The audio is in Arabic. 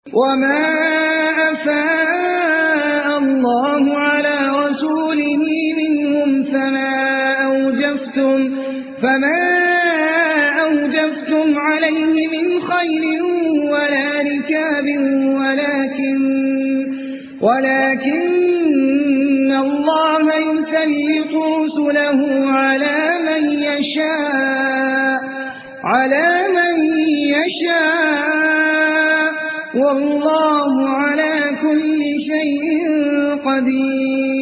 وما أفاء الله على رسوله منهم فما أوجفتم عليه من خيل ولا ركاب ولكن الله يسلط رسله على من يشاء والله على كل شيء قدير.